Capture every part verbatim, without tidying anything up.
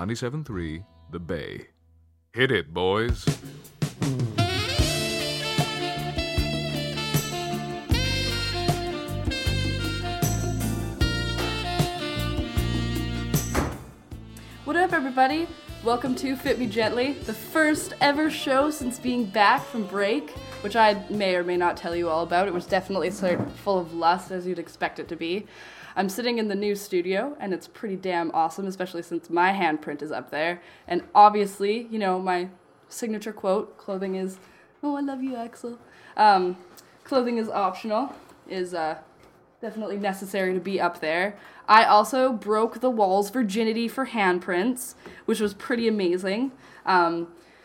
ninety-seven point three The Bay. Hit it, boys. What up, everybody? Welcome to Fit Me Gently, the first ever show since being back from break, which I may or may not tell you all about. It was definitely sort of full of lust, as you'd expect it to be. I'm sitting in the new studio, and it's pretty damn awesome, especially since my handprint is up there. And obviously, you know, my signature quote, clothing is, oh, I love you, Axel. Um, clothing is optional, is uh, definitely necessary to be up there. I also broke the wall's virginity for handprints, which was pretty amazing. Um,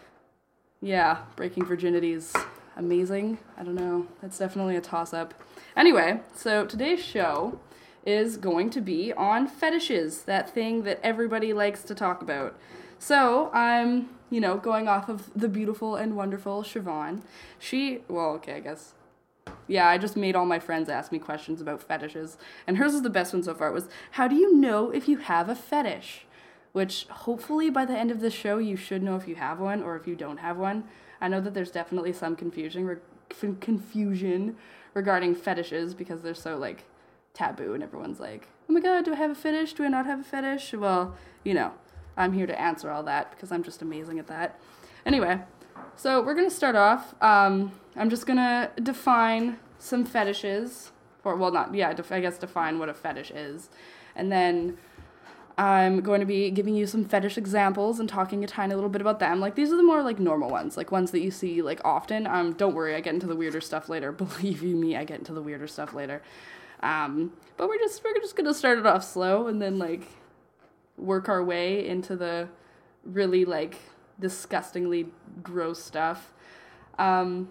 yeah, breaking virginity is amazing. I don't know. That's definitely a toss-up. Anyway, so today's show is going to be on fetishes, that thing that everybody likes to talk about. So I'm, you know, going off of the beautiful and wonderful Siobhan. She, well, okay, I guess. Yeah, I just made all my friends ask me questions about fetishes, and hers is the best one so far. It was, how do you know if you have a fetish? Which, hopefully, by the end of the show, you should know if you have one or if you don't have one. I know that there's definitely some confusion, re- confusion regarding fetishes because they're so, like, taboo, and everyone's like, oh my god, do I have a fetish? Do I not have a fetish? Well, you know, I'm here to answer all that because I'm just amazing at that. Anyway, so we're going to start off. Um, I'm just going to define some fetishes. Or, well, not, yeah, def- I guess define what a fetish is. And then I'm going to be giving you some fetish examples and talking a tiny little bit about them. Like, these are the more, like, normal ones. Like, ones that you see, like, often. Um, don't worry, I get into the weirder stuff later. Believe you me, I get into the weirder stuff later. Um, but we're just, we're just going to start it off slow and then, like, work our way into the really, like, disgustingly gross stuff. Um,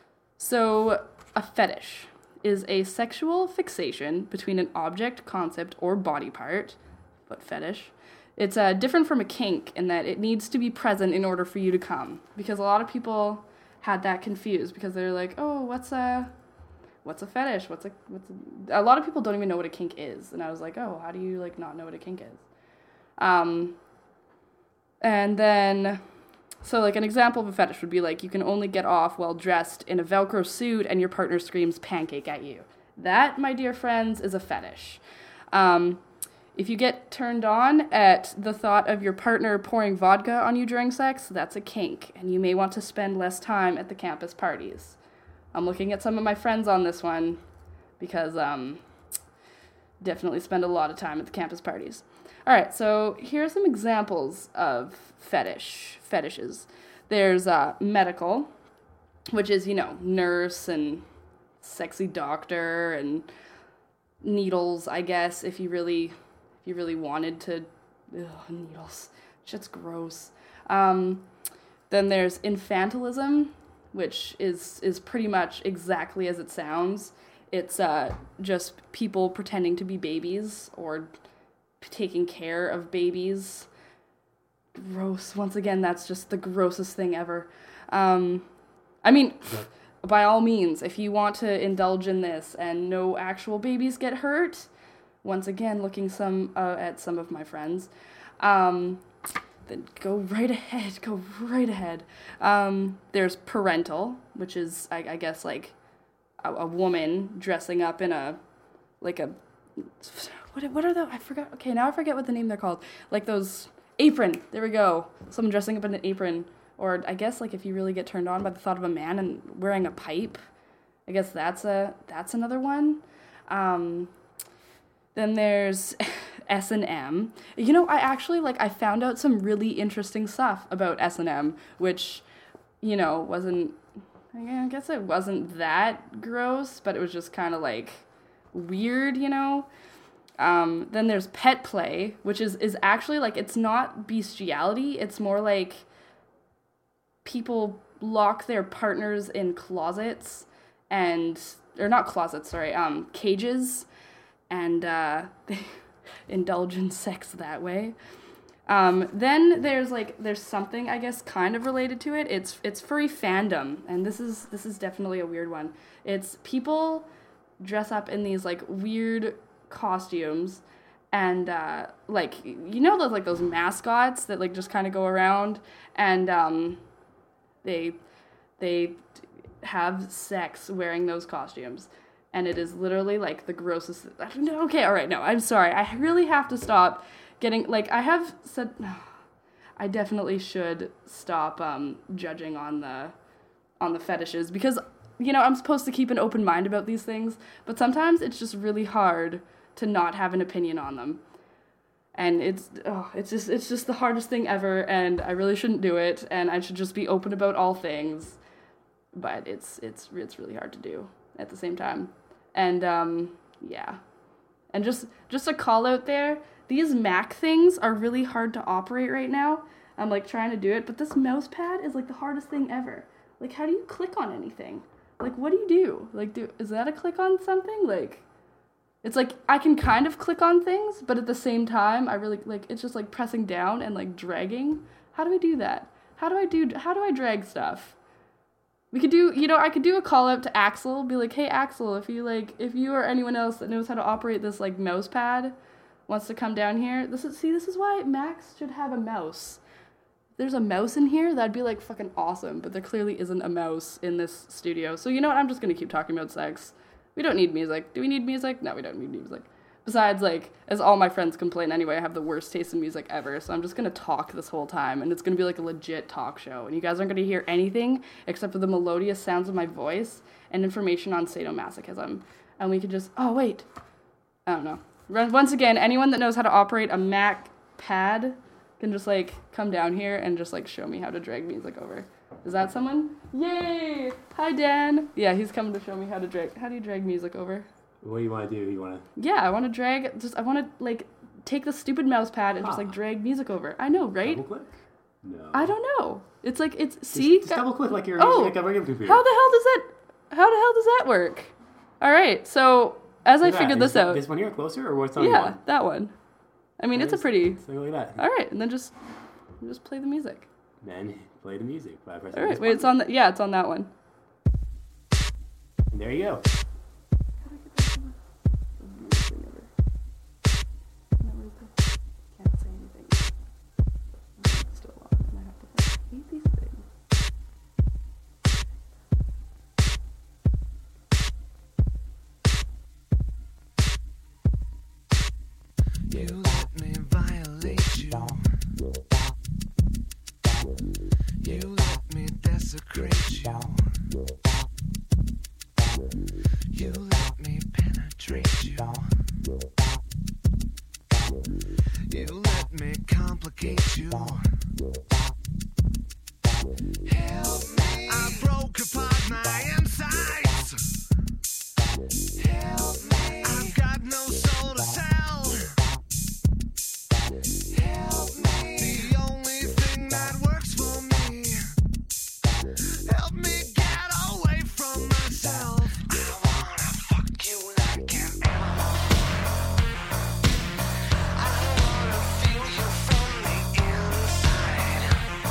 so a fetish is a sexual fixation between an object, concept, or body part. But fetish. It's uh, different from a kink in that it needs to be present in order for you to come. Because a lot of people had that confused because they're like, oh, what's a, what's a fetish? What's a, what's a... A lot of people don't even know what a kink is. And I was like, oh, how do you, like, not know what a kink is? Um, and then... So, like, an example of a fetish would be, like, you can only get off while dressed in a Velcro suit and your partner screams pancake at you. That, my dear friends, is a fetish. Um, if you get turned on at the thought of your partner pouring vodka on you during sex, that's a kink, and you may want to spend less time at the campus parties. I'm looking at some of my friends on this one because, um, definitely spend a lot of time at the campus parties. All right, so here are some examples of fetish, fetishes. There's uh, medical, which is, you know, nurse and sexy doctor and needles, I guess, if you really, if you really wanted to, ugh, needles, shit's gross. Um, then there's infantilism, which is, is pretty much exactly as it sounds. It's uh, just people pretending to be babies or taking care of babies. Gross. Once again, that's just the grossest thing ever. Um, I mean, by all means, if you want to indulge in this and no actual babies get hurt, once again, looking some uh, at some of my friends, um, then go right ahead. Go right ahead. Um, there's parental, which is, I, I guess, like a, a woman dressing up in a, like a, What what are those? I forgot. Okay, now I forget what the name they're called. Like those apron. There we go. Someone dressing up in an apron. Or I guess like if you really get turned on by the thought of a man and wearing a pipe. I guess that's a that's another one. Um, then there's S and M. You know, I actually like I found out some really interesting stuff about S and M, which, you know, wasn't. I guess it wasn't that gross, but it was just kind of like weird, you know. Um, then there's pet play, which is, is actually, like, it's not bestiality. It's more like people lock their partners in closets and, or not closets, sorry, um, cages, and uh, they indulge in sex that way. Um, then there's, like, there's something, I guess, kind of related to it. It's it's furry fandom, and this is this is definitely a weird one. It's people dress up in these, like, weird costumes and uh, like you know those like those mascots that like just kind of go around and um, they they have sex wearing those costumes, and it is literally like the grossest. Okay, all right, no, I'm sorry. I really have to stop getting like I have said. I definitely should stop um, judging on the on the fetishes because, you know, I'm supposed to keep an open mind about these things, but sometimes it's just really hard to not have an opinion on them. And it's oh, it's just it's just the hardest thing ever, and I really shouldn't do it, and I should just be open about all things. But it's it's it's really hard to do at the same time. And um, yeah. And just just a call out there, these Mac things are really hard to operate right now. I'm like trying to do it, but this mouse pad is like the hardest thing ever. Like, how do you click on anything? Like, what do you do? Like, do is that a click on something? Like, it's like I can kind of click on things, but at the same time, I really like it's just like pressing down and like dragging. How do I do that? How do I do? How do I drag stuff? We could do, you know, I could do a call out to Axel, be like, hey Axel, if you like, if you or anyone else that knows how to operate this like mouse pad wants to come down here. This is see, this is why Macs should have a mouse. If there's a mouse in here, that'd be like fucking awesome, but there clearly isn't a mouse in this studio. So you know what? I'm just gonna keep talking about sex. We don't need music. Do we need music? No, we don't need music. Besides, like, as all my friends complain anyway, I have the worst taste in music ever, so I'm just gonna talk this whole time, and it's gonna be like a legit talk show, and you guys aren't gonna hear anything except for the melodious sounds of my voice and information on sadomasochism. And we could just, oh wait, I don't know. Once again, anyone that knows how to operate a Mac pad can just like come down here and just like show me how to drag music over. Is that someone? Yay! Hi Dan. Yeah, he's coming to show me how to drag. How do you drag music over? What do you want to do? You want to? Yeah, I want to drag. Just I want to like take the stupid mouse pad and ah. just like drag music over. I know, right? Double click? No. I don't know. It's like it's see. Just, just double click like you're oh, using a regular computer. How the hell does that? How the hell does that work? All right, so as I figured this out. This one here closer, or what's on yeah, one? that one. I mean, it's a pretty. So like that. All right, and then just just play the music. Then play the music by pressing. All right, this wait, button. it's on the yeah, it's on that one. And there you go. Can't say anything. It's still on, and I have to press hate these things. You let me violate you. You let me desecrate you. You let me penetrate you. You let me complicate you. Help me. I broke apart my insides. Help me. I've got no soul to sell. Help me. The only thing that works for me. Help me get away from myself. I wanna fuck you like an animal. I wanna feel you from the inside.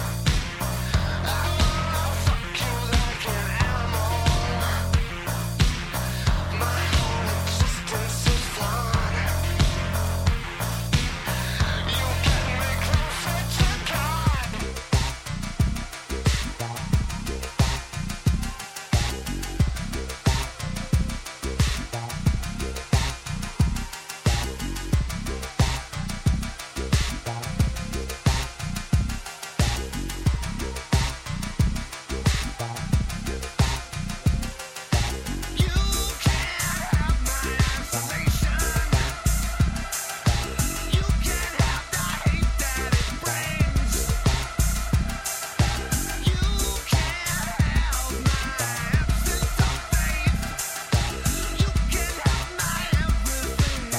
I wanna fuck you like an animal. My whole existence is flawed. You get me closer to God. You can't have my isolation. You can't have the hate that it brings. You can't have my absence of faith. You can have my everything.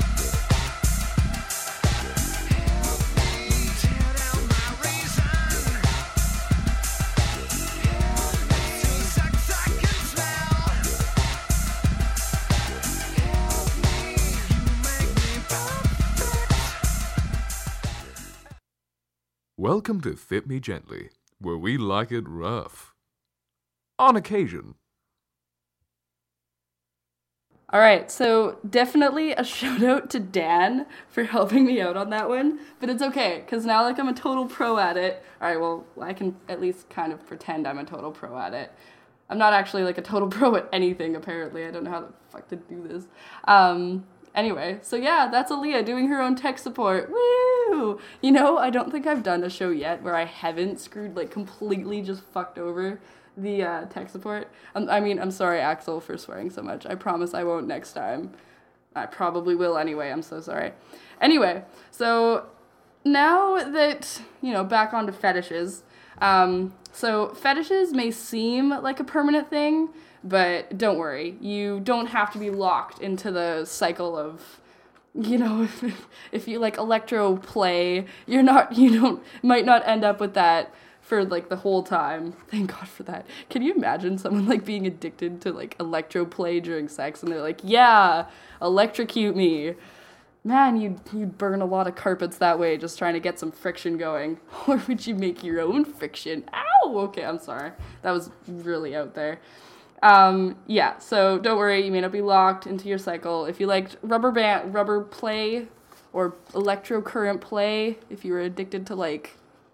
Help me tear down my reason. Help me see sex I can smell. Help me, you make me perfect. Welcome to Fit Me Gently, where we like it rough. On occasion. All right, so definitely a shout out to Dan for helping me out on that one, but it's okay, because now, like, I'm a total pro at it. All right, well, I can at least kind of pretend I'm a total pro at it. I'm not actually, like, a total pro at anything, apparently. I don't know how the fuck to do this. Um, anyway, so yeah, that's Aaliyah doing her own tech support. Woo! You know, I don't think I've done a show yet where I haven't screwed, like, completely just fucked over the uh, tech support. Um, I mean, I'm sorry, Axel, for swearing so much. I promise I won't next time. I probably will anyway. I'm so sorry. Anyway, so now that, you know, back onto fetishes. Um, so fetishes may seem like a permanent thing, but don't worry. You don't have to be locked into the cycle of, you know, if, if you like electro play, you're not, you don't, might not end up with that for, like, the whole time. Thank God for that. Can you imagine someone, like, being addicted to, like, electro play during sex, and they're like, yeah, electrocute me. Man, you'd, you'd burn a lot of carpets that way just trying to get some friction going. Or would you make your own friction? Ow! Okay, I'm sorry. That was really out there. Um, yeah, so don't worry, you may not be locked into your cycle. If you liked rubber band, rubber play, or electro current play, if you were addicted to, like,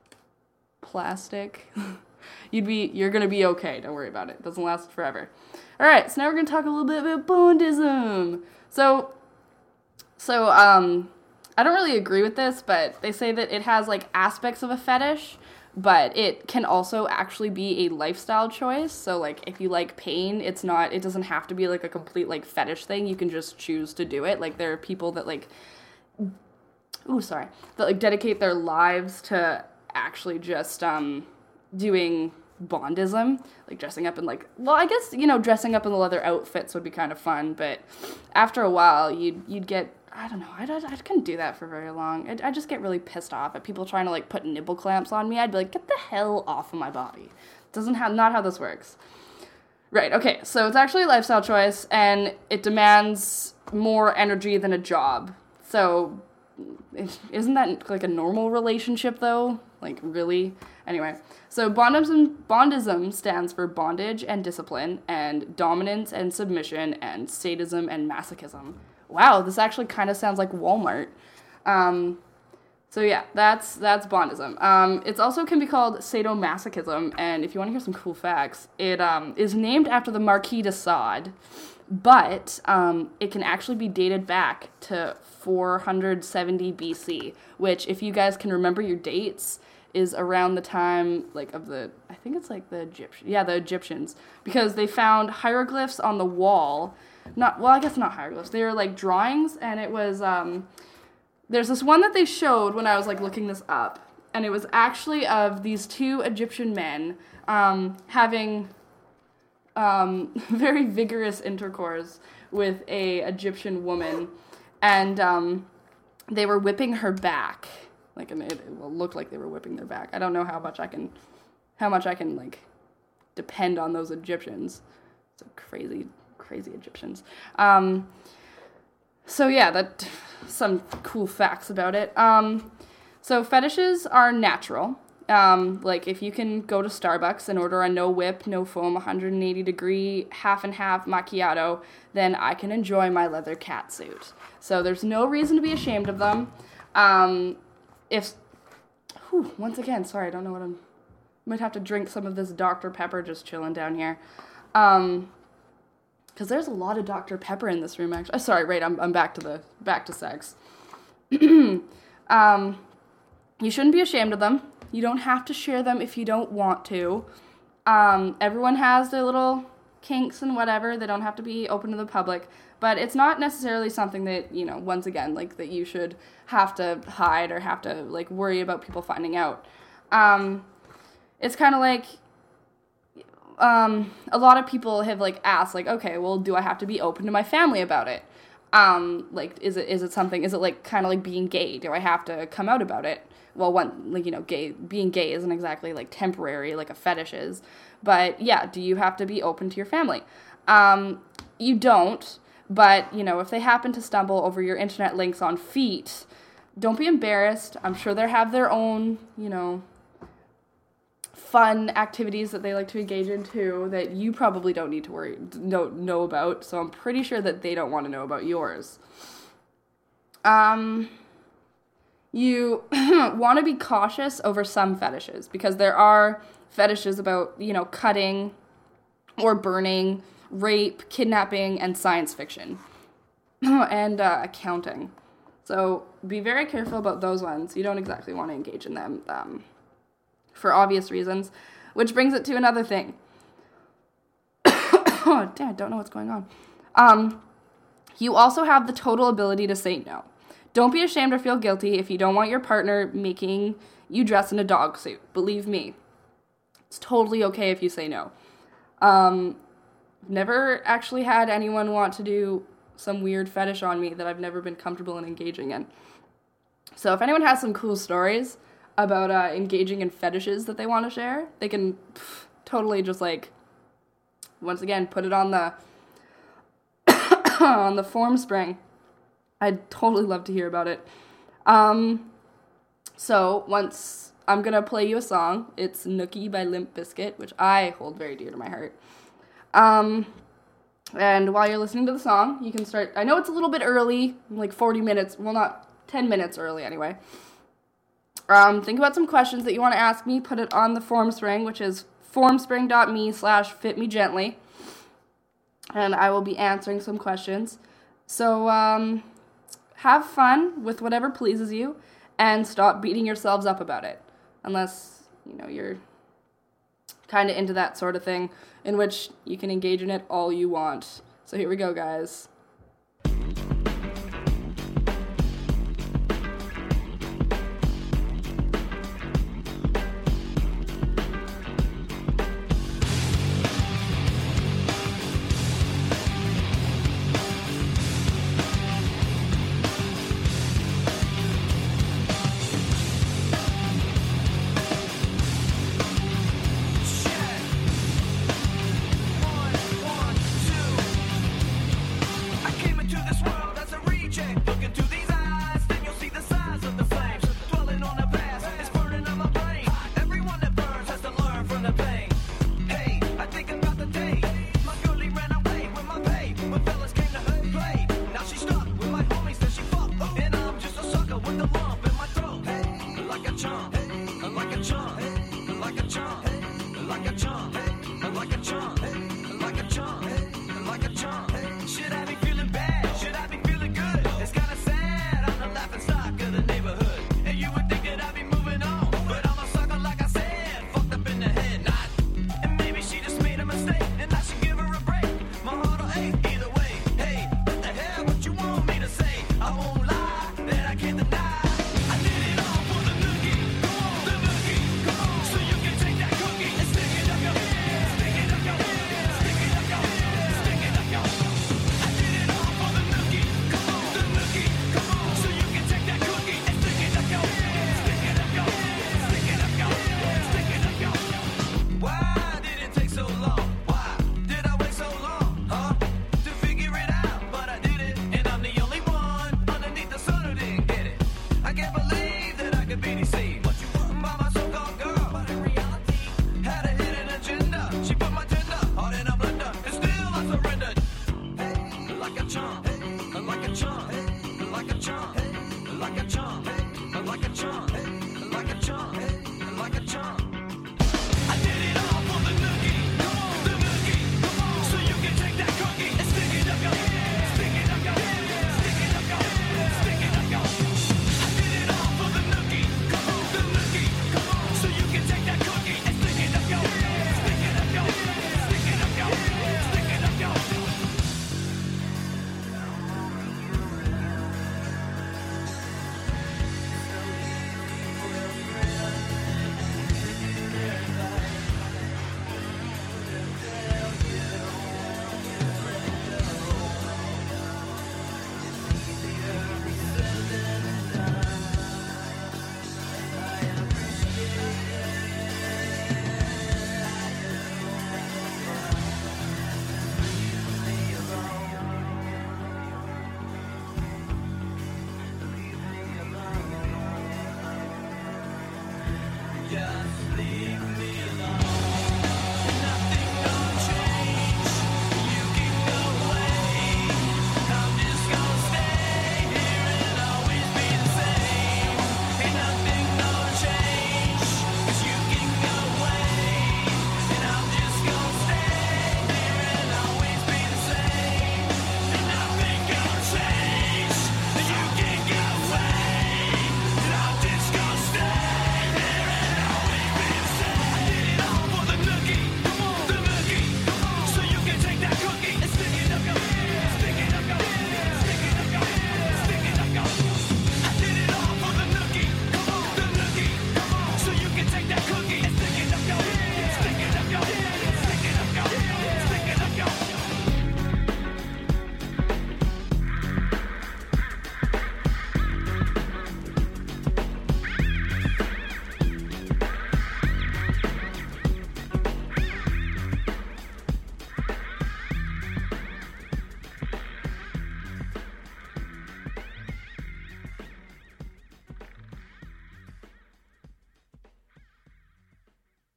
plastic, you'd be, you're gonna be okay. Don't worry about it. It doesn't last forever. All right, so now we're gonna talk a little bit about Bondism. So, so, um, I don't really agree with this, but they say that it has, like, aspects of a fetish, but it can also actually be a lifestyle choice. So, like, if you like pain, it's not, it doesn't have to be, like, a complete, like, fetish thing. You can just choose to do it. Like, there are people that, like, ooh, sorry, that, like, dedicate their lives to actually just um doing Bondism, like dressing up in, like, well, I guess, you know, dressing up in the leather outfits would be kind of fun, but after a while you'd you'd get, I don't know, I, I, I couldn't do that for very long. I, I just get really pissed off at people trying to, like, put nipple clamps on me. I'd be like, get the hell off of my body. Doesn't have, not how this works. Right, okay, so it's actually a lifestyle choice, and it demands more energy than a job. So isn't that, like, a normal relationship, though? Like, really? Anyway, so Bondism, Bondism stands for bondage and discipline, and dominance and submission, and sadism and masochism. Wow, this actually kind of sounds like Walmart. Um, so yeah, that's that's Bondism. Um, it also can be called sadomasochism, and if you want to hear some cool facts, it um, is named after the Marquis de Sade, but um, it can actually be dated back to four hundred seventy B C, which, if you guys can remember your dates, is around the time, like, of the, I think it's, like, the Egyptians, yeah, the Egyptians, because they found hieroglyphs on the wall, not, well, I guess not hieroglyphs, they were, like, drawings, and it was, um, there's this one that they showed when I was, like, looking this up, and it was actually of these two Egyptian men, um, having, um, very vigorous intercourse with a Egyptian woman, and, um, they were whipping her back. Like, and it, it will look like they were whipping their back. I don't know how much I can, how much I can, like, depend on those Egyptians. So crazy, crazy Egyptians. Um, so yeah, that, some cool facts about it. Um, so fetishes are natural. Um, like, if you can go to Starbucks and order a no whip, no foam, one hundred eighty degree, half and half macchiato, then I can enjoy my leather catsuit. So there's no reason to be ashamed of them. Um, If, whew, once again, sorry, I don't know what I'm, might have to drink some of this Doctor Pepper just chilling down here. Um, because there's a lot of Doctor Pepper in this room, actually. Oh, sorry, right, I'm, I'm back to the, back to sex. um, you shouldn't be ashamed of them. You don't have to share them if you don't want to. Um, everyone has their little kinks and whatever. They don't have to be open to the public. But it's not necessarily something that, you know, once again, like, that you should have to hide or have to, like, worry about people finding out. Um, it's kind of like, um, a lot of people have, like, asked, like, okay, well, do I have to be open to my family about it? Um, like, is it, is it something, is it, like, kind of like being gay? Do I have to come out about it? Well, one, like, you know, gay, being gay isn't exactly, like, temporary, like a fetish is. But, yeah, do you have to be open to your family? Um, you don't. But, you know, if they happen to stumble over your internet links on feet, don't be embarrassed. I'm sure they have their own, you know, fun activities that they like to engage in too that you probably don't need to worry know know about. So I'm pretty sure that they don't want to know about yours. Um, you want to be cautious over some fetishes because there are fetishes about, you know, cutting or burning, rape, kidnapping, and science fiction, and uh, accounting. So be very careful about those ones. You don't exactly want to engage in them um, for obvious reasons, which brings it to another thing. Oh, damn, I don't know what's going on. Um, you also have the total ability to say no. Don't be ashamed or feel guilty if you don't want your partner making you dress in a dog suit. Believe me, it's totally okay if you say no. Um, never actually had anyone want to do some weird fetish on me that I've never been comfortable in engaging in. So if anyone has some cool stories about uh, engaging in fetishes that they want to share, they can pff, totally just like, once again, put it on the on the form spring. I'd totally love to hear about it. Um, so once I'm gonna play you a song. It's Nookie by Limp Bizkit, which I hold very dear to my heart. Um, and while you're listening to the song, you can start. I know it's a little bit early, like forty minutes. Well, not ten minutes early anyway. Um, think about some questions that you want to ask me. Put it on the Formspring, which is formspring.me slash fitmegently. And I will be answering some questions. So, um, have fun with whatever pleases you and stop beating yourselves up about it. Unless, you know, you're kind of into that sort of thing, in which you can engage in it all you want. So here we go, guys. Just leave me alone.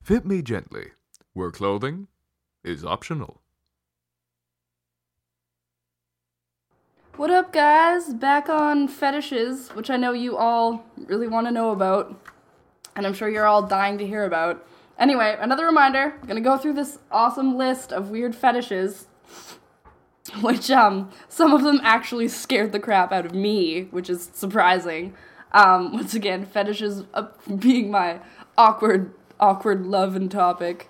Fit Me Gently, where clothing is optional. What up, guys? Back on fetishes, which I know you all really want to know about, and I'm sure you're all dying to hear about. Anyway, another reminder, I'm gonna go through this awesome list of weird fetishes, which, um, some of them actually scared the crap out of me, which is surprising. Um, once again, fetishes uh, being my awkward, awkward love and topic.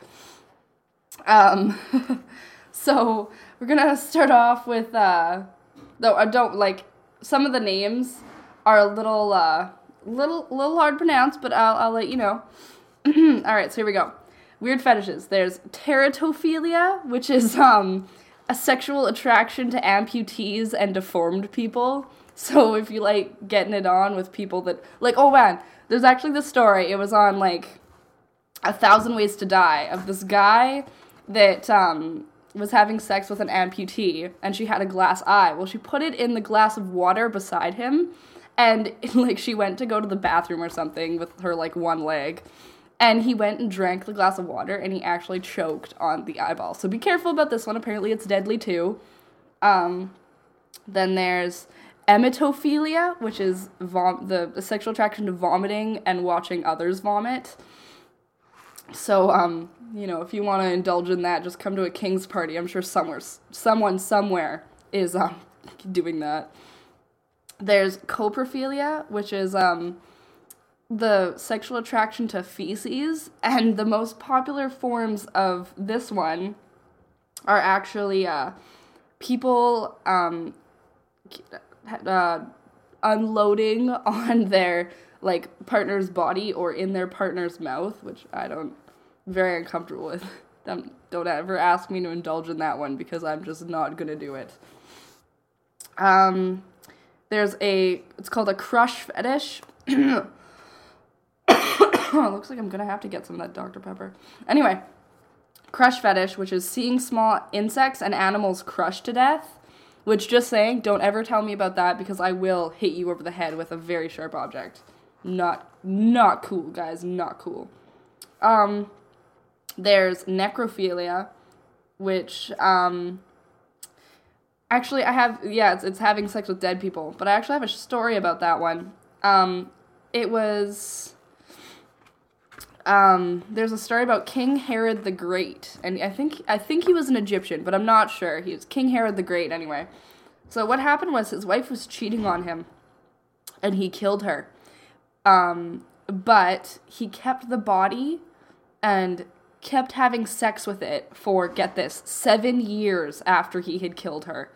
Um, so, we're gonna start off with, uh, though I don't, like, some of the names are a little, uh, little, little hard to pronounce, but I'll, I'll let you know. Alright, so here we go. Weird fetishes. There's teratophilia, which is, um, a sexual attraction to amputees and deformed people. So if you like getting it on with people that, like, oh man, there's actually this story, it was on, like, A Thousand Ways to Die, of this guy that, um, was having sex with an amputee, and she had a glass eye. Well, she put it in the glass of water beside him, and, like, she went to go to the bathroom or something with her, like, one leg, and he went and drank the glass of water, and he actually choked on the eyeball. So be careful about this one. Apparently it's deadly, too. Um, then there's emetophilia, which is vom- the, the sexual attraction to vomiting and watching others vomit. So, um, you know, if you want to indulge in that, just come to a king's party. I'm sure somewhere, someone somewhere is, um, doing that. There's coprophilia, which is, um, the sexual attraction to feces, and the most popular forms of this one are actually, uh, people, um, uh, unloading on their, like, partner's body or in their partner's mouth, which I don't, very uncomfortable with. Don't, don't ever ask me to indulge in that one, because I'm just not gonna do it. Um, there's a, it's called a crush fetish. Oh, looks like I'm gonna have to get some of that Doctor Pepper. Anyway, crush fetish, which is seeing small insects and animals crushed to death, which, just saying, don't ever tell me about that, because I will hit you over the head with a very sharp object. Not, not cool, guys, not cool. Um, there's necrophilia, which, um, actually, I have, yeah, it's, it's having sex with dead people, but I actually have a story about that one. Um, it was, um, there's a story about King Herod the Great, and I think, I think he was an Egyptian, but I'm not sure. He was King Herod the Great, anyway. So what happened was his wife was cheating on him, and he killed her. Um, but he kept the body and kept having sex with it for, get this, seven years after he had killed her.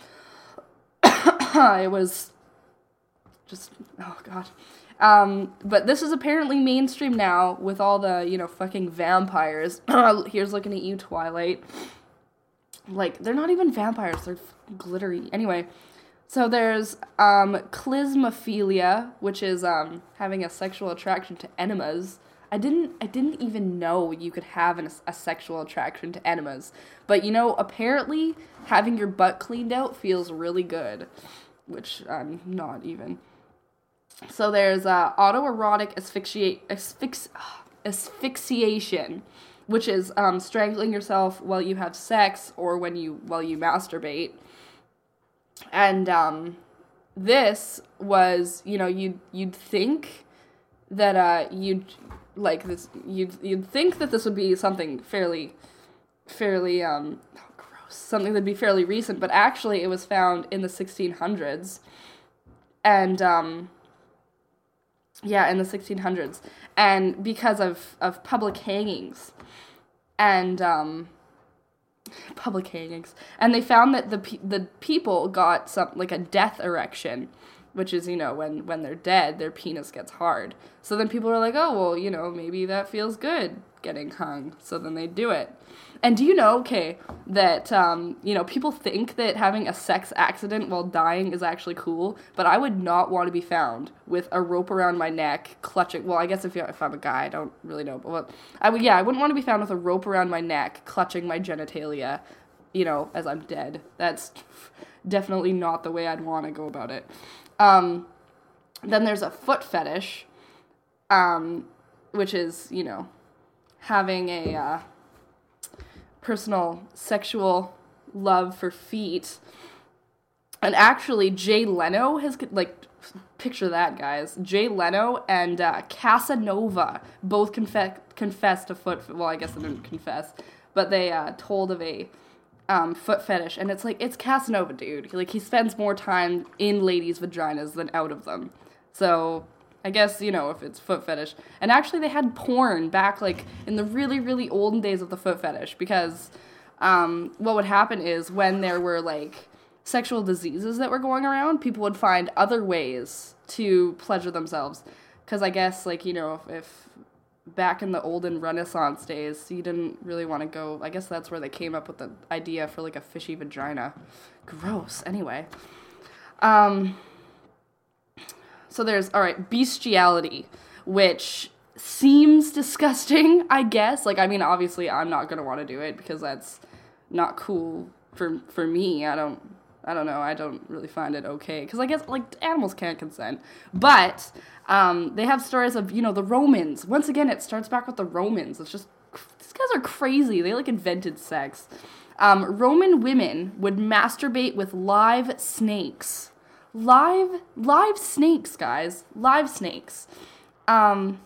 It was just, oh god. Um, but this is apparently mainstream now with all the, you know, fucking vampires. Here's looking at you, Twilight. Like, they're not even vampires, they're glittery. Anyway, so there's, um, clismophilia, which is, um, having a sexual attraction to enemas. I didn't, I didn't even know you could have an, a sexual attraction to enemas. But, you know, apparently having your butt cleaned out feels really good. Which I'm not even. So there's, uh, autoerotic asphyxiate, asphyx, asphyxiation, which is, um, strangling yourself while you have sex or when you, while you masturbate. And, um, this was, you know, you'd, you'd think that, uh, you'd, like, this, you'd, you'd think that this would be something fairly, fairly, um, oh, gross, something that'd be fairly recent, but actually it was found in the sixteen hundreds, and, um, yeah, in the sixteen hundreds, and because of, of public hangings, and, um, public hangings, and they found that the pe- the people got some, like, a death erection, which is, you know, when, when they're dead, their penis gets hard. So then people are like, oh, well, you know, maybe that feels good, getting hung. So then they do it. And do you know, okay, that, um, you know, people think that having a sex accident while dying is actually cool, but I would not want to be found with a rope around my neck, clutching, well, I guess if, you, if I'm a guy, I don't really know, but well, I would, yeah, I wouldn't want to be found with a rope around my neck, clutching my genitalia, you know, as I'm dead. That's definitely not the way I'd want to go about it. Um, then there's a foot fetish, um, which is, you know, having a uh, personal sexual love for feet. And actually, Jay Leno has, like, picture that, guys. Jay Leno and uh, Casanova both confe- confessed to foot, well, I guess they didn't confess, but they uh, told of a um, foot fetish. And it's like, it's Casanova, dude. Like, he spends more time in ladies' vaginas than out of them. So, I guess, you know, if it's foot fetish. And actually, they had porn back, like, in the really, really olden days of the foot fetish. Because um, what would happen is when there were, like, sexual diseases that were going around, people would find other ways to pleasure themselves. Because I guess, like, you know, if, if back in the olden Renaissance days, you didn't really want to go, I guess that's where they came up with the idea for, like, a fishy vagina. Gross. Anyway. Um, so there's, all right, bestiality, which seems disgusting, I guess. Like, I mean, obviously, I'm not going to want to do it because that's not cool for for me. I don't... I don't know, I don't really find it okay, because I guess, like, animals can't consent, but, um, they have stories of, you know, the Romans. Once again, it starts back with the Romans. It's just, these guys are crazy. They, like, invented sex. Um, Roman women would masturbate with live snakes. Live, live snakes, guys. Live snakes. Um,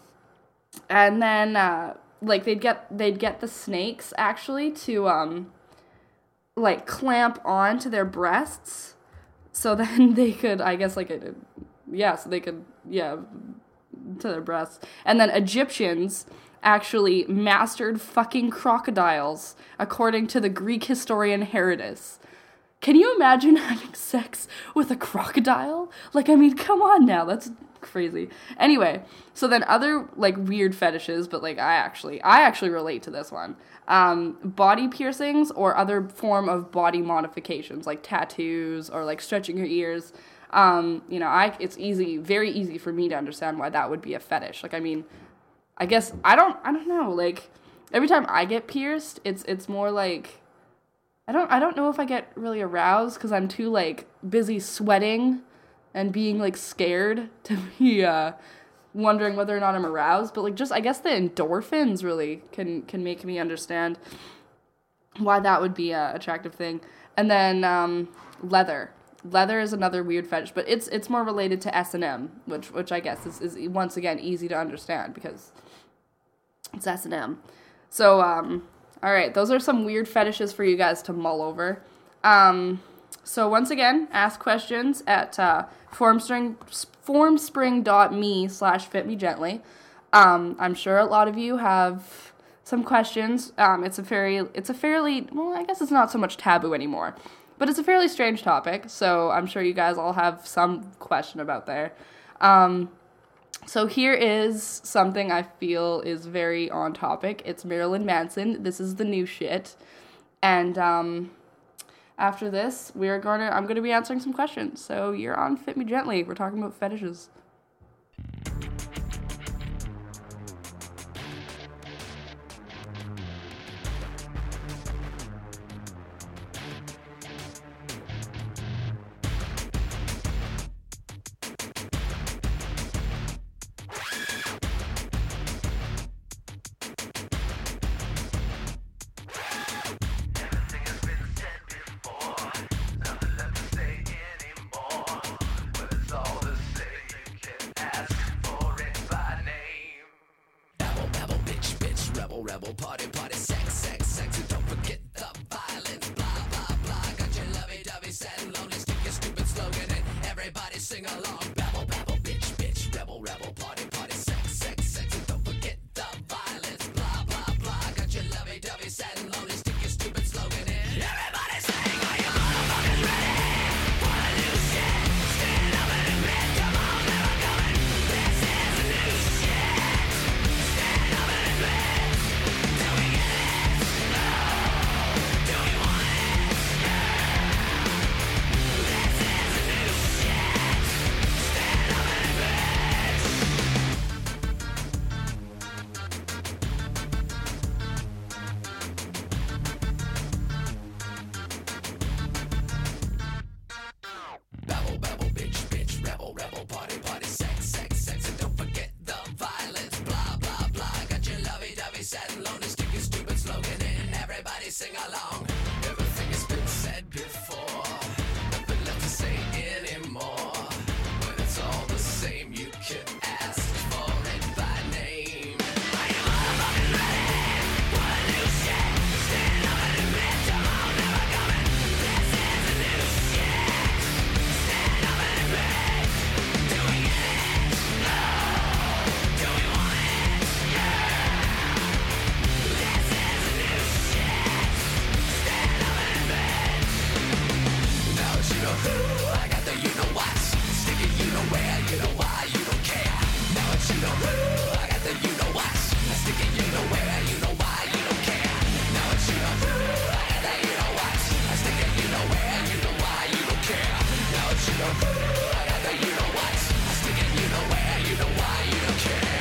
and then, uh, like, they'd get, they'd get the snakes, actually, to, um... like, clamp on to their breasts, so then they could, I guess, like, it, yeah, so they could, yeah, to their breasts. And then Egyptians actually mastered fucking crocodiles, according to the Greek historian Herodotus. Can you imagine having sex with a crocodile? Like, I mean, come on now, that's crazy. Anyway, so then other, like, weird fetishes, but, like, I actually, I actually relate to this one. Um, body piercings or other form of body modifications, like tattoos or, like, stretching your ears. Um, you know, I, it's easy, very easy for me to understand why that would be a fetish. Like, I mean, I guess, I don't, I don't know, like, every time I get pierced, it's, it's more like, I don't, I don't know if I get really aroused because I'm too, like, busy sweating and being, like, scared to be, uh, wondering whether or not I'm aroused, but, like, just, I guess the endorphins really can, can make me understand why that would be a attractive thing. And then, um, leather. Leather is another weird fetish, but it's, it's more related to S and M, which, which I guess is, is, once again, easy to understand because it's S and M. So, um, alright, those are some weird fetishes for you guys to mull over. Um, so once again, ask questions at, uh, formspring, formspring.me slash fitmegently. Um, I'm sure a lot of you have some questions. Um, it's a very, it's a fairly, well, I guess it's not so much taboo anymore, but it's a fairly strange topic, so I'm sure you guys all have some question about there. Um, so here is something I feel is very on topic. It's Marilyn Manson. This is the new shit. And, um... after this, we are going to, I'm going to be answering some questions. So you're on Fit Me Gently. We're talking about fetishes. Rebel party, party, sex, sex, sex, and don't forget the violence. Blah, blah, blah. Got your lovey-dovey, sad and lonely, stick your stupid slogan and everybody sing along. Babble, babble, bitch, bitch, rebel, rebel party, party, sex, sex, sex, and don't forget the violence. Blah, blah, blah. Got your lovey-dovey, sad and lonely, stick your stupid slogan and everybody sing. Are you motherfuckers ready for the new shit? Stand up and admit, come on, never coming. This is the new shit. Stand up and admit. Babble, babble, bitch, bitch, rebel, rebel, party, party, sex, sex, sex, and don't forget the violence. Blah, blah, blah. Got your lovey-dovey, sad and lonely. sing along. Everything has been said before. Nothing left to say anymore. When it's all the same, you can ask for it by name. Are you motherfucking ready? What a new shit. Stand up and admit, come on, never coming. This is a new shit. Stand up and admit. Do we get it? No. Do we want it? Yeah. This is a new shit. Stand up and admit. Now that you know who, I got the you know what. Stick it, you know where, you know why, you don't care. Now that you know who, I got the you know what. Stick it, you know where, you know why, you don't care. Now that you know who, I got the you know what. Stick it, you know where, you know why, you don't care. Now that you know who, I got the you know what. Stick it, you know where, you know why, you don't care.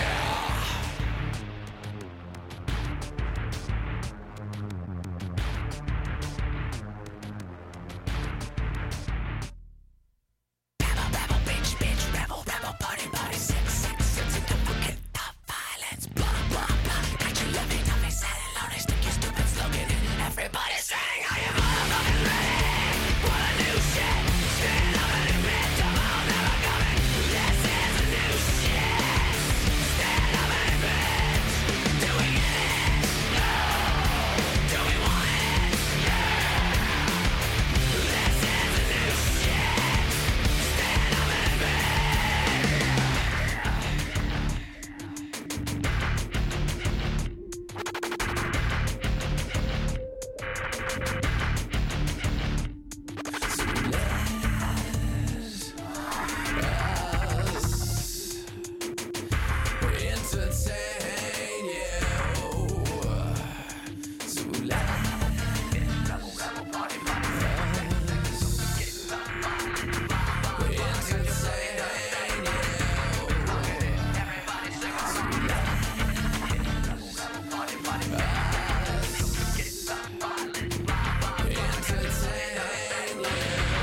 Rebel, rebel, bitch, bitch, rebel, rebel, party, party, sex, sex, sex, and don't forget the violence. Blah, blah, blah. Got you loving, loving, sad and lonely, stick your stupid slogan in. Everybody sing, are you motherfucking ready? What a new shit. Stand up and admit, come on, never coming. This is a new shit. Stand up and admit. Do we get it? No. Do we want it? Yeah. This is a new shit. Stand up and entertain you. So let rebel, rebel, party, party, entertain you. Everybody sing along. Rebel, party, party, entertain you.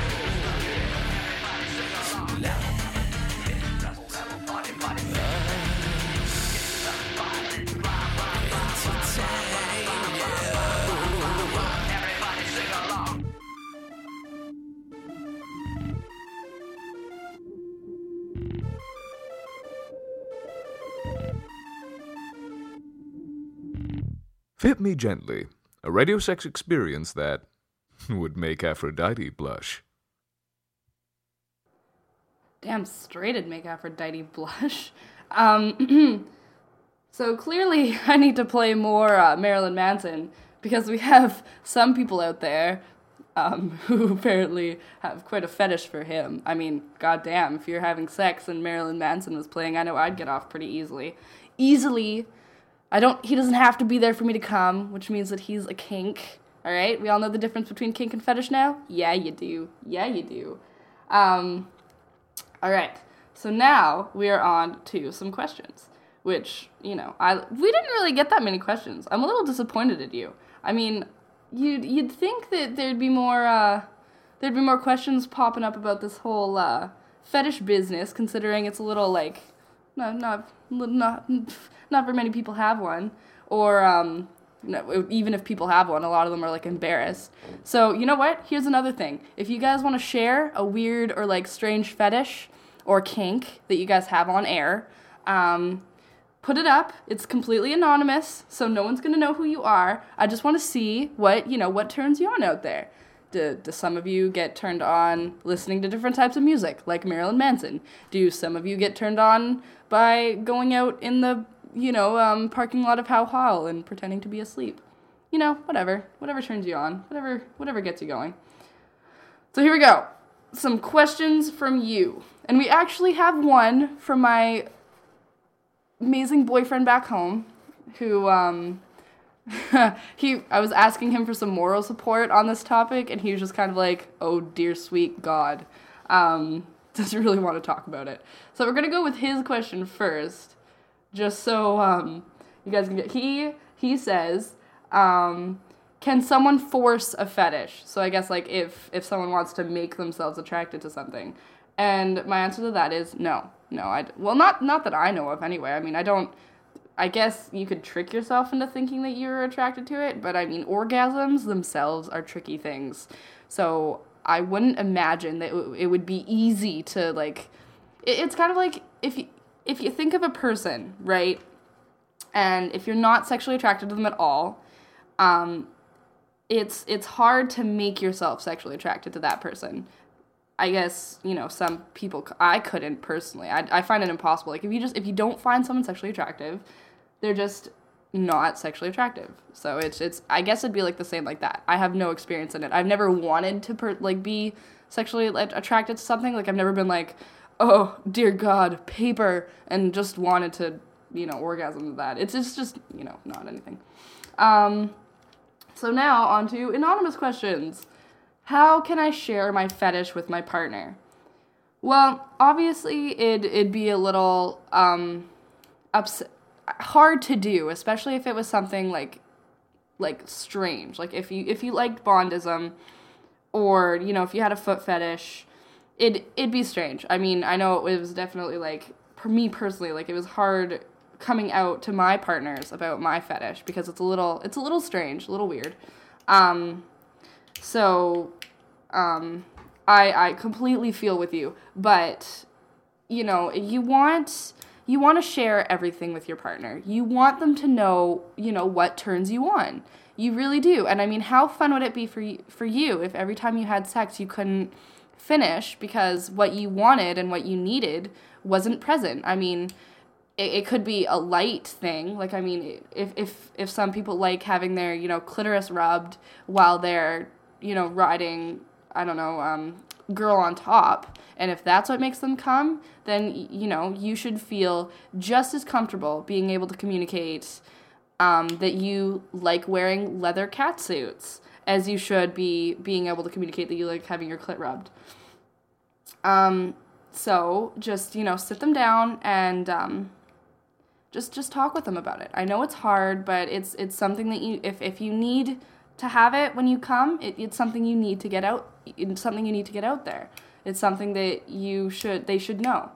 Fit Me Gently, a radio sex experience that would make Aphrodite blush. Damn straight it'd make Aphrodite blush. Um, so clearly I need to play more uh, Marilyn Manson because we have some people out there um, who apparently have quite a fetish for him. I mean, goddamn, if you're having sex and Marilyn Manson was playing, I know I'd get off pretty easily. Easily. I don't, he doesn't have to be there for me to come, which means that he's a kink. Alright? We all know the difference between kink and fetish now? Yeah, you do. Yeah, you do. Um... All right, so now we are on to some questions, which, you know, I we didn't really get that many questions. I'm a little disappointed at you. I mean, you'd you'd think that there'd be more uh, there'd be more questions popping up about this whole uh, fetish business, considering it's a little like, no, not not not very many people have one, or um, no, even if people have one, a lot of them are like embarrassed. So you know what? Here's another thing. If you guys want to share a weird or like strange fetish or kink that you guys have on air, um, put it up. It's completely anonymous, so no one's gonna know who you are. I just want to see what, you know, what turns you on out there. Do, do some of you get turned on listening to different types of music, like Marilyn Manson? Do some of you get turned on by going out in the, you know, um, parking lot of How Hall and pretending to be asleep? You know, whatever. Whatever turns you on. Whatever, whatever gets you going. So here we go. Some questions from you. And we actually have one from my amazing boyfriend back home, who, um, he, I was asking him for some moral support on this topic, and he was just kind of like, oh dear sweet God, um, doesn't really want to talk about it. So we're gonna go with his question first, just so, um, you guys can get, he, he says, um, can someone force a fetish? So I guess, like, if, if someone wants to make themselves attracted to something. And my answer to that is no. No, I, well, not, not that I know of anyway. I mean, I don't, I guess you could trick yourself into thinking that you're attracted to it, but I mean, orgasms themselves are tricky things. So I wouldn't imagine that it would be easy to, like, it's kind of like if you, if you think of a person, right, and if you're not sexually attracted to them at all, um, it's it's hard to make yourself sexually attracted to that person. I guess, you know, some people, I couldn't personally. I, I find it impossible. Like, if you just, if you don't find someone sexually attractive, they're just not sexually attractive. So it's, it's, I guess it'd be like the same like that. I have no experience in it. I've never wanted to, per, like, be sexually attracted to something. Like, I've never been like, oh, dear God, paper, and just wanted to, you know, orgasm to that. It's just, just, you know, not anything. Um, so now on to anonymous questions. How can I share my fetish with my partner? Well, obviously, it'd, it'd be a little um, upset, hard to do, especially if it was something like like strange. Like if you if you liked Bondism, or, you know, if you had a foot fetish, it'd, it'd be strange. I mean, I know it was definitely, like, for me personally, like, it was hard coming out to my partners about my fetish, because it's a little, it's a little strange, a little weird. Um... So, um, I, I completely feel with you, but, you know, you want, you want to share everything with your partner. You want them to know, you know, what turns you on. You really do. And I mean, how fun would it be for you, for you if every time you had sex you couldn't finish because what you wanted and what you needed wasn't present? I mean, it, it could be a light thing. Like, I mean, if, if, if some people like having their, you know, clitoris rubbed while they're, you know, riding, I don't know, um, girl on top, and if that's what makes them come, then, you know, you should feel just as comfortable being able to communicate um, that you like wearing leather catsuits as you should be being able to communicate that you like having your clit rubbed. Um, so just, you know, sit them down and um, just just talk with them about it. I know it's hard, but it's it's something that you, if, if you need to have it when you come, it, it's something you need to get out, it's something you need to get out there. It's something that you should, they should know.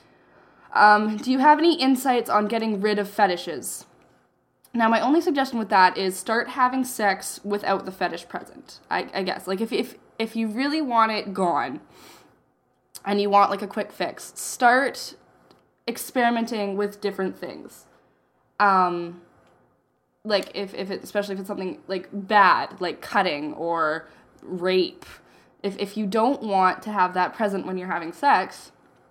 Um, do you have any insights on getting rid of fetishes? Now, my only suggestion with that is start having sex without the fetish present, I, I guess. Like, if, if, if you really want it gone, and you want, like, a quick fix, start experimenting with different things. Um... Like, if, if it, especially if it's something, like, bad, like cutting or rape, if if you don't want to have that present when you're having sex,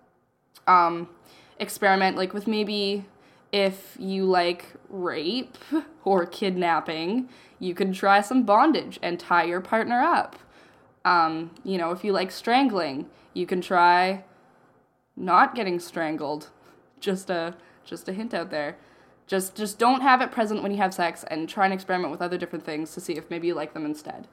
um, experiment, like, with maybe if you like rape or kidnapping, you could try some bondage and tie your partner up. Um, you know, if you like strangling, you can try not getting strangled. Just a, just a hint out there. Just just don't have it present when you have sex, and try and experiment with other different things to see if maybe you like them instead.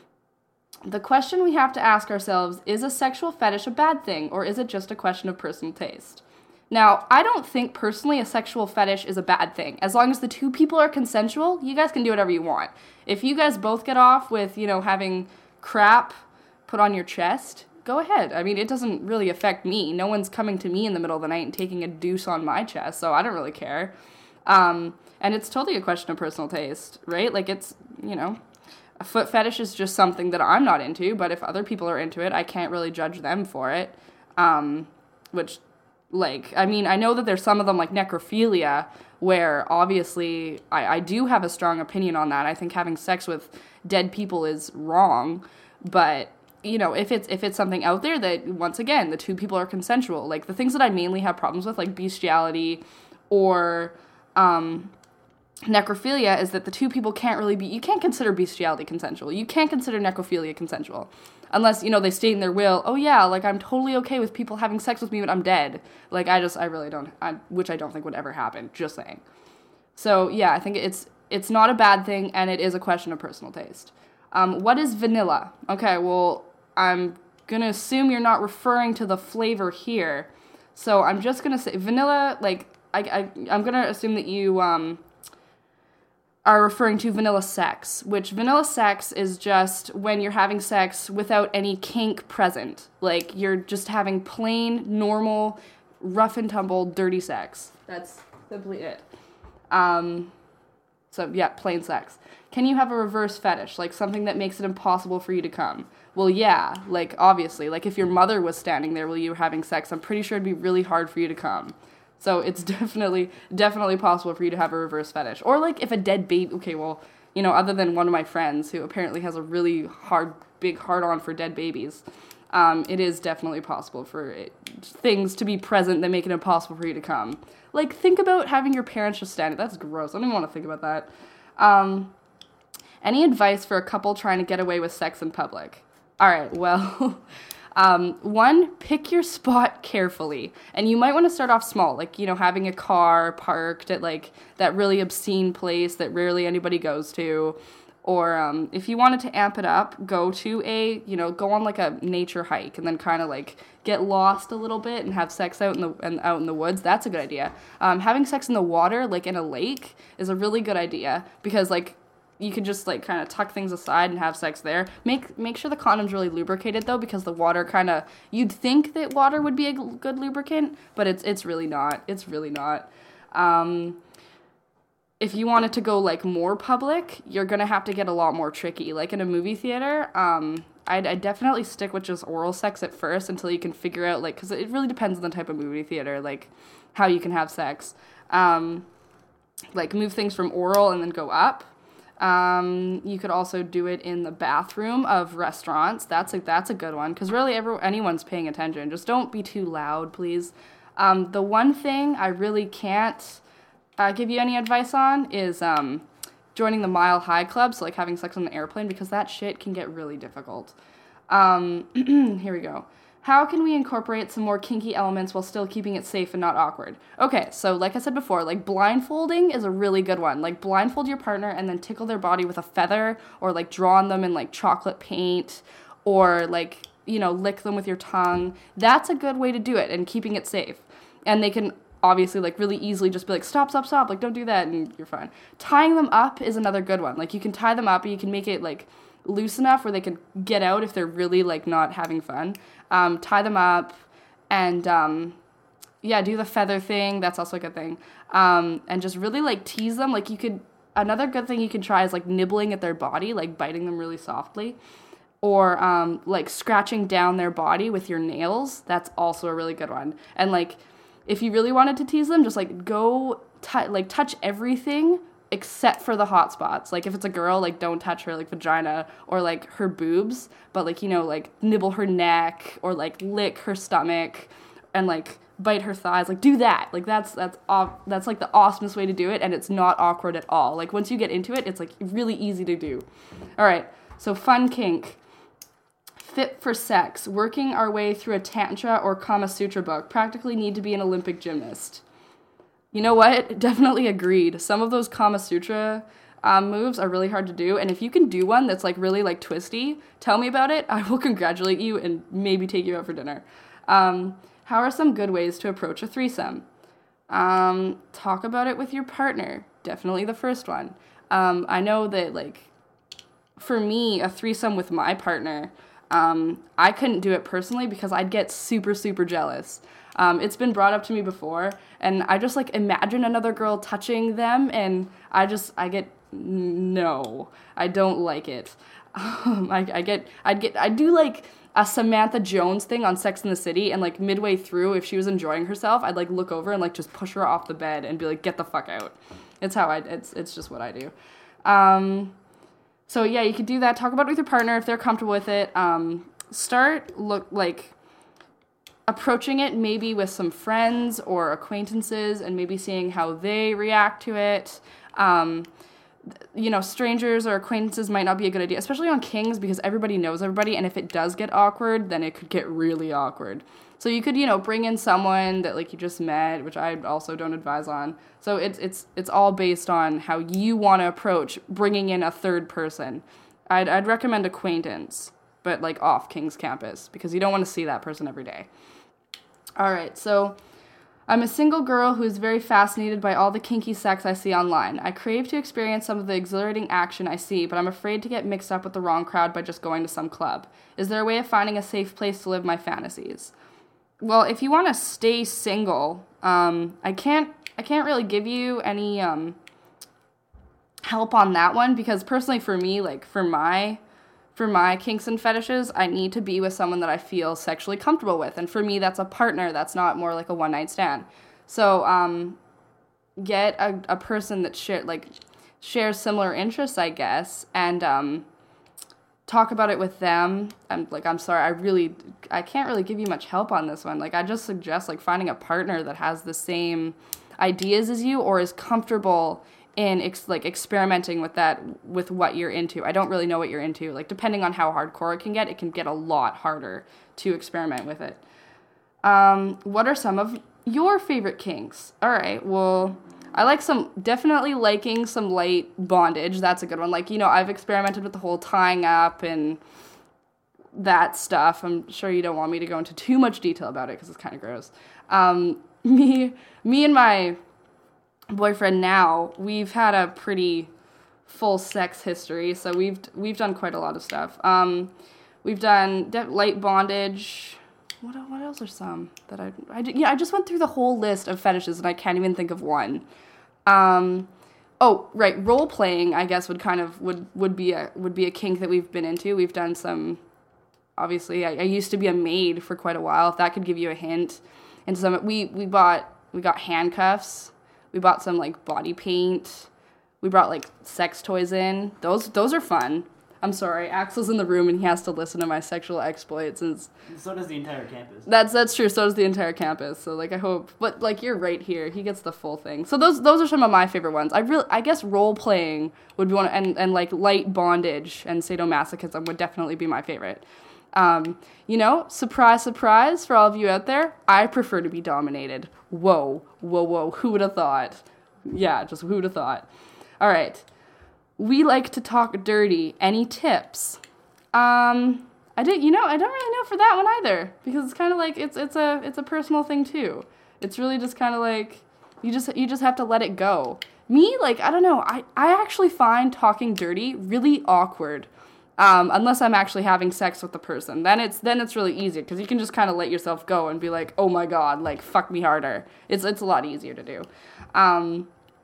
The question we have to ask ourselves, is a sexual fetish a bad thing, or is it just a question of personal taste? Now, I don't think personally a sexual fetish is a bad thing. As long as the two people are consensual, you guys can do whatever you want. If you guys both get off with, you know, having crap put on your chest, go ahead. I mean, it doesn't really affect me. No one's coming to me in the middle of the night and taking a deuce on my chest, so I don't really care. Um, and it's totally a question of personal taste, right? Like, it's, you know, a foot fetish is just something that I'm not into, but if other people are into it, I can't really judge them for it. Um, which, like, I mean, I know that there's some of them, like necrophilia, where obviously I, I do have a strong opinion on that. I think having sex with dead people is wrong, but, you know, if it's, if it's something out there that, once again, the two people are consensual, like, the things that I mainly have problems with, like bestiality or Um, necrophilia, is that the two people can't really be, you can't consider bestiality consensual. You can't consider necrophilia consensual. Unless, you know, they state in their will, oh yeah, like, I'm totally okay with people having sex with me, but I'm dead. Like, I just, I really don't, I, which I don't think would ever happen, just saying. So, yeah, I think it's, it's not a bad thing, and it is a question of personal taste. Um, what is vanilla? Okay, well, I'm gonna assume you're not referring to the flavor here. So I'm just gonna say, vanilla, like, I, I, I'm going to assume that you um, are referring to vanilla sex, which vanilla sex is just when you're having sex without any kink present. Like, you're just having plain, normal, rough and tumble, dirty sex. That's simply it. Um, so, yeah, plain sex. Can you have a reverse fetish, like something that makes it impossible for you to come? Well, yeah, like, obviously. Like, if your mother was standing there while you were having sex, I'm pretty sure it'd be really hard for you to come. So it's definitely, definitely possible for you to have a reverse fetish. Or, like, if a dead baby... Okay, well, you know, other than one of my friends who apparently has a really hard, big hard-on for dead babies, um, it is definitely possible for it, things to be present that make it impossible for you to come. Like, think about having your parents just stand. That's gross. I don't even want to think about that. Um, any advice for a couple trying to get away with sex in public? All right, well, um, one, pick your spot carefully. And you might want to start off small, like, you know, having a car parked at, like, that really obscene place that rarely anybody goes to. Or um, if you wanted to amp it up, go to a, you know, go on, like, a nature hike and then kind of, like, get lost a little bit and have sex out in the and out in the woods. That's a good idea. Um, having sex in the water, like in a lake, is a really good idea because, like, you can just, like, kind of tuck things aside and have sex there. Make make sure the condom's really lubricated, though, because the water kind of... You'd think that water would be a good lubricant, but it's it's really not. It's really not. Um, if you wanted to go, like, more public, you're going to have to get a lot more tricky. Like, in a movie theater, um, I'd, I'd definitely stick with just oral sex at first until you can figure out, like... Because it really depends on the type of movie theater, like, how you can have sex. Um, like, move things from oral and then go up. Um, you could also do it in the bathroom of restaurants. That's a, that's a good one, because really every, anyone's paying attention. Just don't be too loud, please. Um, the one thing I really can't uh, give you any advice on is um, joining the Mile High Club, so like having sex on an airplane, because that shit can get really difficult. Um, here we go. How can we incorporate some more kinky elements while still keeping it safe and not awkward? Okay, so like I said before, like blindfolding is a really good one. Like blindfold your partner and then tickle their body with a feather or like draw on them in like chocolate paint or like, you know, lick them with your tongue. That's a good way to do it and keeping it safe. And they can obviously like really easily just be like, stop, stop, stop, like don't do that and you're fine. Tying them up is another good one. Like you can tie them up and you can make it like loose enough where they can get out if they're really like not having fun. Um, tie them up and um, yeah, do the feather thing. That's also a good thing. Um, and just really like tease them. Like you could, another good thing you can try is like nibbling at their body, like biting them really softly, or um, like scratching down their body with your nails. That's also a really good one. And like if you really wanted to tease them, just like go t- like touch everything except for the hot spots. Like if it's a girl, like don't touch her like vagina or like her boobs, but like, you know, like nibble her neck or like lick her stomach and like bite her thighs. Like do that. Like that's that's aw- that's like the awesomest way to do it, and it's not awkward at all. Like once you get into it, it's like really easy to do. All right. So fun kink. Fit for sex. Working our way through a Tantra or Kama Sutra book. Practically need to be an Olympic gymnast. You know what? Definitely agreed. Some of those Kama Sutra um, moves are really hard to do, and if you can do one that's like really like twisty, tell me about it. I will congratulate you and maybe take you out for dinner. Um, how are some good ways to approach a threesome? Um, talk about it with your partner. Definitely the first one. Um, I know that like for me, a threesome with my partner, um, I couldn't do it personally because I'd get super, super jealous. Um, it's been brought up to me before, and I just, like, imagine another girl touching them, and I just, I get, no, I don't like it. Um, I, I get, I'd get, I do, like, a Samantha Jones thing on Sex and the City, and, like, midway through, if she was enjoying herself, I'd, like, look over and, like, just push her off the bed and be like, get the fuck out. It's how I, it's, it's just what I do. Um, so, yeah, you could do that. Talk about it with your partner if they're comfortable with it. Um, start, look, like... approaching it maybe with some friends or acquaintances and maybe seeing how they react to it. Um, you know, strangers or acquaintances might not be a good idea, especially on Kings because everybody knows everybody, and if it does get awkward, then it could get really awkward. So you could, you know, bring in someone that like you just met, which I also don't advise on. So it's it's it's all based on how you want to approach bringing in a third person. I'd I'd recommend acquaintance, but like off King's campus because you don't want to see that person every day. All right, so I'm a single girl who is very fascinated by all the kinky sex I see online. I crave to experience some of the exhilarating action I see, but I'm afraid to get mixed up with the wrong crowd by just going to some club. Is there a way of finding a safe place to live my fantasies? well, if you want to stay single, um, I can't I can't really give you any um, help on that one because personally for me, like for my for my kinks and fetishes, I need to be with someone that I feel sexually comfortable with, and for me, that's a partner. That's not more like a one night stand. So um, get a, a person that share like shares similar interests, I guess, and um, talk about it with them. I'm like, I'm sorry, I really, I can't really give you much help on this one. Like, I just suggest like finding a partner that has the same ideas as you or is comfortable in ex- like experimenting with that, with what you're into. I don't really know what you're into. Like, depending on how hardcore it can get, it can get a lot harder to experiment with it. Um, what are some of your favorite kinks? All right, well, I like some, definitely liking some light bondage. That's a good one. Like, you know, I've experimented with the whole tying up and that stuff. I'm sure you don't want me to go into too much detail about it because it's kind of gross. Um, me, me and my boyfriend now, we've had a pretty full sex history, so we've we've done quite a lot of stuff. Um, we've done de- light bondage. What what else are some that I I yeah I just went through the whole list of fetishes and I can't even think of one. Um, oh right, role playing I guess would kind of would would be a would be a kink that we've been into. We've done some. Obviously, I, I used to be a maid for quite a while. If that could give you a hint. And some we we bought we got handcuffs. We bought some like body paint. We brought like sex toys in. Those those are fun. I'm sorry, Axel's in the room and he has to listen to my sexual exploits. And So does the entire campus. that's that's true. So does the entire campus. So like I hope, but like you're right here. He gets the full thing. So those those are some of my favorite ones. I really I guess role playing would be one, and and like light bondage and sadomasochism would definitely be my favorite. Um, you know, surprise, surprise for all of you out there. I prefer to be dominated. Whoa, whoa, whoa. Who would have thought? Yeah, just who would have thought? All right. We like to talk dirty. Any tips? Um, I did. You know, I don't really know for that one either because it's kind of like it's it's a it's a personal thing too. It's really just kind of like you just you just have to let it go. Me, like I don't know. I I actually find talking dirty really awkward. Um, unless I'm actually having sex with the person, then it's then it's really easy because you can just kind of let yourself go and be like, oh my god, like fuck me harder. It's it's a lot easier to do. Um,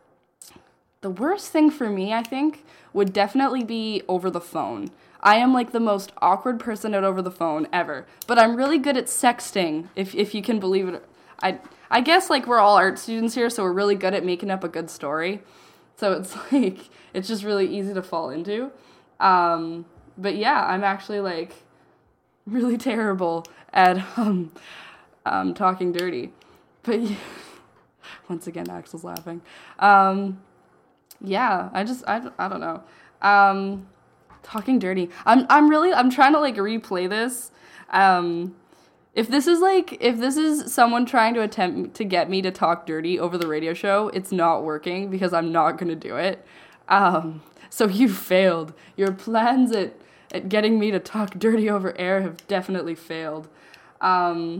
the worst thing for me, I think, would definitely be over the phone. I am like the most awkward person out over the phone ever, but I'm really good at sexting, if if you can believe it. I I guess like we're all art students here, so we're really good at making up a good story. So it's like it's just really easy to fall into. Um, But yeah, I'm actually, like, really terrible at um, um, talking dirty. But yeah, once again, Axel's laughing. Um, yeah, I just, I, I don't know. Um, talking dirty. I'm I'm really, I'm trying to, like, replay this. Um, if this is, like, if this is someone trying to attempt to get me to talk dirty over the radio show, it's not working because I'm not going to do it. Um, so you failed. Your plans at... at getting me to talk dirty over air have definitely failed. Um,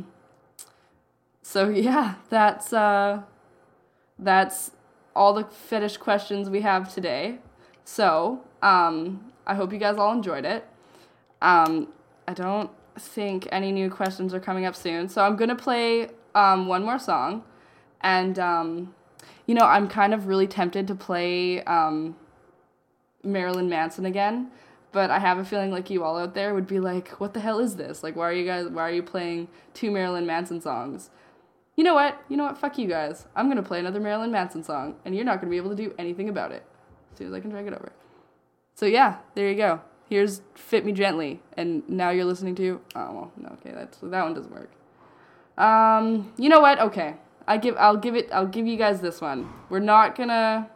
so yeah, that's uh, that's all the fetish questions we have today. So um, I hope you guys all enjoyed it. Um, I don't think any new questions are coming up soon, so I'm gonna play um, one more song, and um, you know I'm kind of really tempted to play um, Marilyn Manson again. But I have a feeling like you all out there would be like, what the hell is this? Like, why are you guys, why are you playing two Marilyn Manson songs? You know what? You know what? Fuck you guys. I'm going to play another Marilyn Manson song, and you're not going to be able to do anything about it. As soon as I can drag it over. So yeah, there you go. Here's Fit Me Gently. And now you're listening to, oh, well, no, okay, that's, that one doesn't work. Um, you know what? Okay. I give, I'll give it, I'll give you guys this one. We're not going to...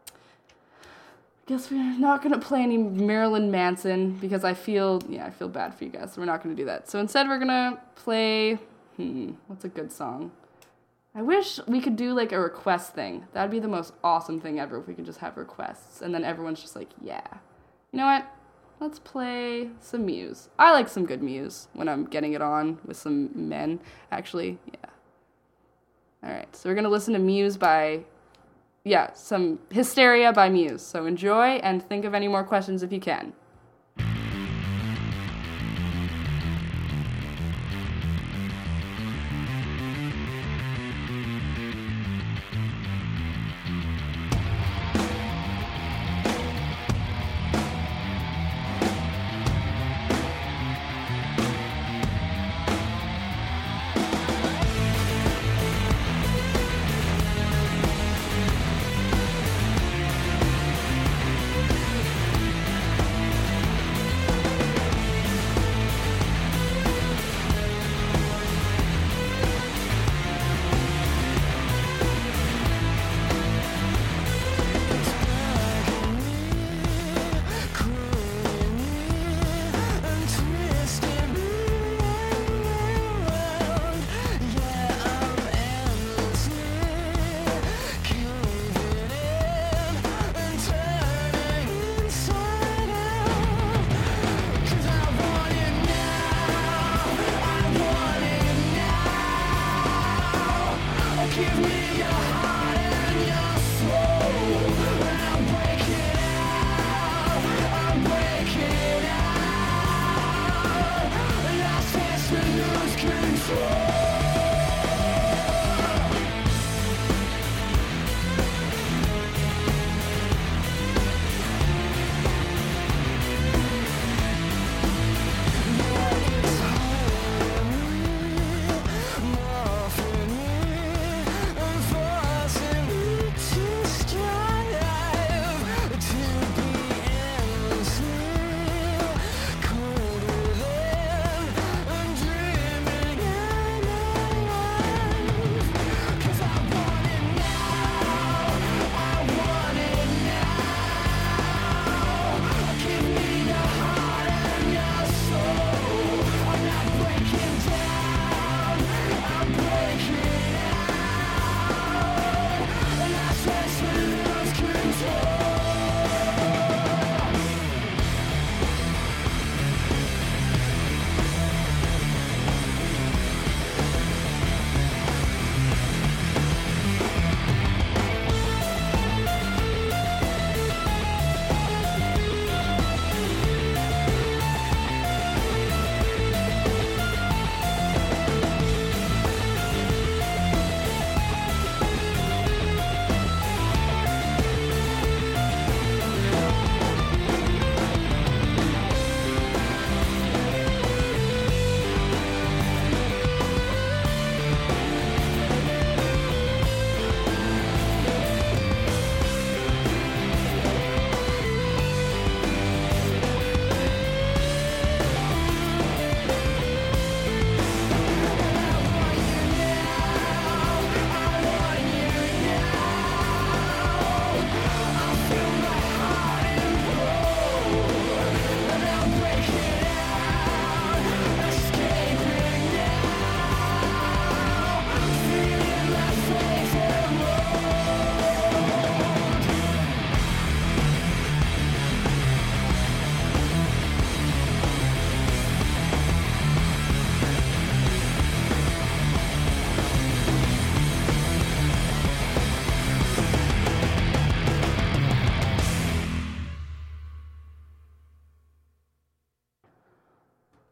Guess we're not going to play any Marilyn Manson because I feel, yeah, I feel bad for you guys, so we're not going to do that. So instead we're going to play, hmm, what's a good song? I wish we could do like a request thing. That'd be the most awesome thing ever if we could just have requests and then everyone's just like, yeah. You know what? Let's play some Muse. I like some good Muse when I'm getting it on with some men, actually, yeah. All right, so we're going to listen to Muse by... Yeah, some Hysteria by Muse. So enjoy and think of any more questions if you can.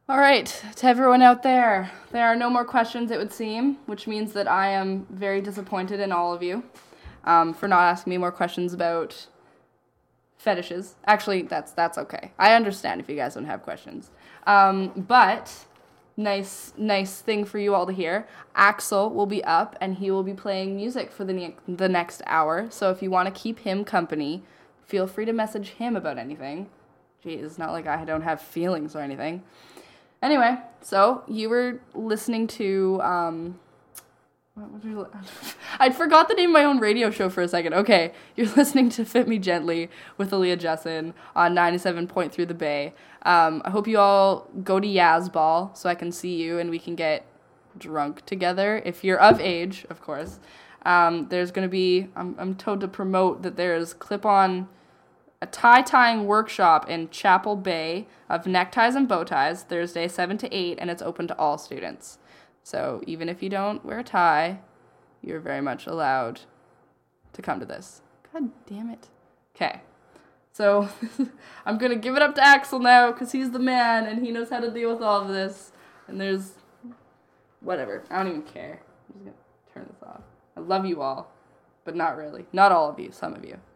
All right, to everyone out there, there are no more questions, it would seem, which means that I am very disappointed in all of you um, for not asking me more questions about fetishes. Actually, that's that's okay. I understand if you guys don't have questions. Um, but nice nice thing for you all to hear. Axel will be up and he will be playing music for the ne- the next hour. So if you want to keep him company, feel free to message him about anything. Gee, it's not like I don't have feelings or anything. Anyway, so you were listening to um what would you, I forgot the name of my own radio show for a second. Okay, you're listening to Fit Me Gently with Aaliyah Jessen on ninety-seven point three The Bay. Um, I hope you all go to Yazball so I can see you and we can get drunk together, if you're of age, of course. Um, there's going to be, I'm, I'm told to promote that there's clip-on, a tie-tying workshop in Chapel Bay of neckties and bow ties, Thursday seven to eight, and it's open to all students. So even if you don't wear a tie, you're very much allowed to come to this. God damn it. Okay. So I'm going to give it up to Axel now because he's the man and he knows how to deal with all of this. And there's whatever. I don't even care. I'm just going to turn this off. I love you all, but not really. Not all of you. Some of you.